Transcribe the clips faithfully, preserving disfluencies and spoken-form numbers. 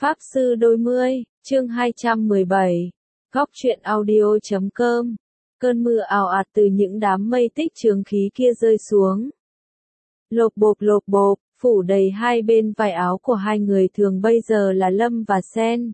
Pháp Sư Đôi Mươi, chương hai trăm mười bảy, góc truyện audio chấm com. Cơn mưa ào ạt từ những đám mây tích chướng khí kia rơi xuống. Lộp bộp lộp bộp, phủ đầy hai bên vải áo của hai người thường bây giờ là Lâm và Sen.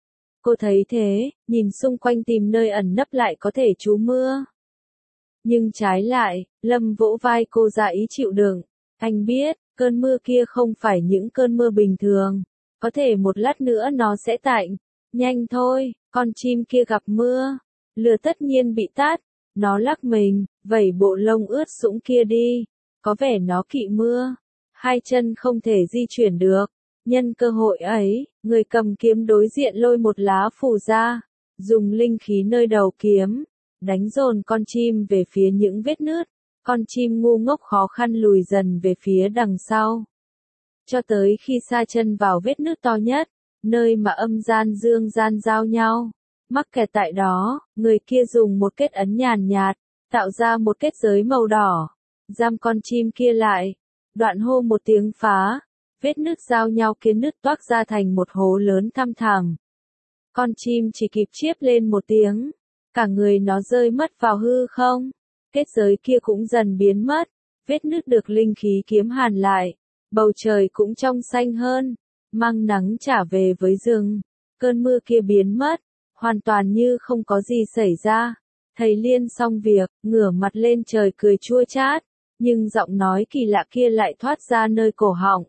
Cô thấy thế, nhìn xung quanh tìm nơi ẩn nấp lại có thể trú mưa. Nhưng trái lại, Lâm vỗ vai cô ra ý chịu đựng. Anh biết, cơn mưa kia không phải những cơn mưa bình thường. Có thể một lát nữa nó sẽ tạnh. Nhanh thôi, con chim kia gặp mưa. Lửa tất nhiên bị tắt. Nó lắc mình, vẩy bộ lông ướt sũng kia đi. Có vẻ nó kỵ mưa. Hai chân không thể di chuyển được. Nhân cơ hội ấy, người cầm kiếm đối diện lôi một lá phù ra. Dùng linh khí nơi đầu kiếm. Đánh dồn con chim về phía những vết nứt. Con chim ngu ngốc khó khăn lùi dần về phía đằng sau. Cho tới khi sa chân vào vết nứt to nhất, nơi mà âm gian dương gian giao nhau. Mắc kẹt tại đó, người kia dùng một kết ấn nhàn nhạt, tạo ra một kết giới màu đỏ, giam con chim kia lại. Đoạn hô một tiếng phá, vết nứt giao nhau kia nứt toác ra thành một hố lớn thăm thẳm. Con chim chỉ kịp chiếp lên một tiếng, cả người nó rơi mất vào hư không. Kết giới kia cũng dần biến mất, vết nứt được linh khí kiếm hàn lại. Bầu trời cũng trong xanh hơn, mang nắng trả về với rừng. Cơn mưa kia biến mất, hoàn toàn như không có gì xảy ra. Thầy Liên xong việc, ngửa mặt lên trời cười chua chát, nhưng giọng nói kỳ lạ kia lại thoát ra nơi cổ họng.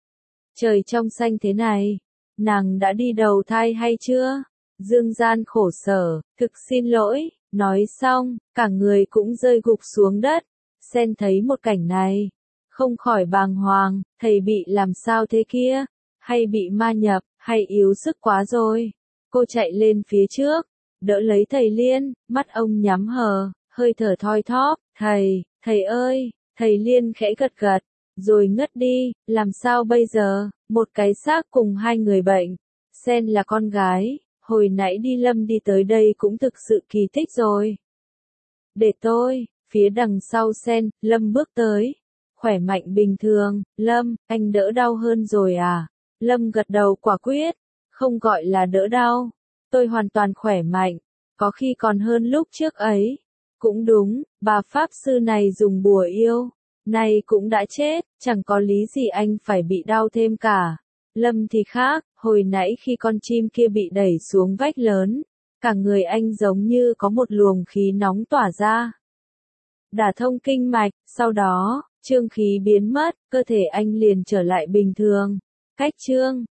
Trời trong xanh thế này, nàng đã đi đầu thai hay chưa? Dương gian khổ sở, thực xin lỗi, nói xong, cả người cũng rơi gục xuống đất. Sen thấy một cảnh này, không khỏi bàng hoàng, thầy bị làm sao thế kia? Hay bị ma nhập, hay yếu sức quá rồi? Cô chạy lên phía trước, đỡ lấy thầy Liên, mắt ông nhắm hờ, hơi thở thoi thóp, thầy, thầy ơi, thầy Liên khẽ gật gật, rồi ngất đi, làm sao bây giờ, một cái xác cùng hai người bệnh. Sen là con gái, hồi nãy đi Lâm đi tới đây cũng thực sự kỳ tích rồi. Để tôi, phía đằng sau Sen, Lâm bước tới. Khỏe mạnh bình thường, Lâm, anh đỡ đau hơn rồi à? Lâm gật đầu quả quyết, không gọi là đỡ đau. Tôi hoàn toàn khỏe mạnh, có khi còn hơn lúc trước ấy. Cũng đúng, bà Pháp Sư này dùng bùa yêu, này cũng đã chết, chẳng có lý gì anh phải bị đau thêm cả. Lâm thì khác, hồi nãy khi con chim kia bị đẩy xuống vách lớn, cả người anh giống như có một luồng khí nóng tỏa ra. Đả thông kinh mạch, sau đó, chương khí biến mất, cơ thể anh liền trở lại bình thường. Cách chương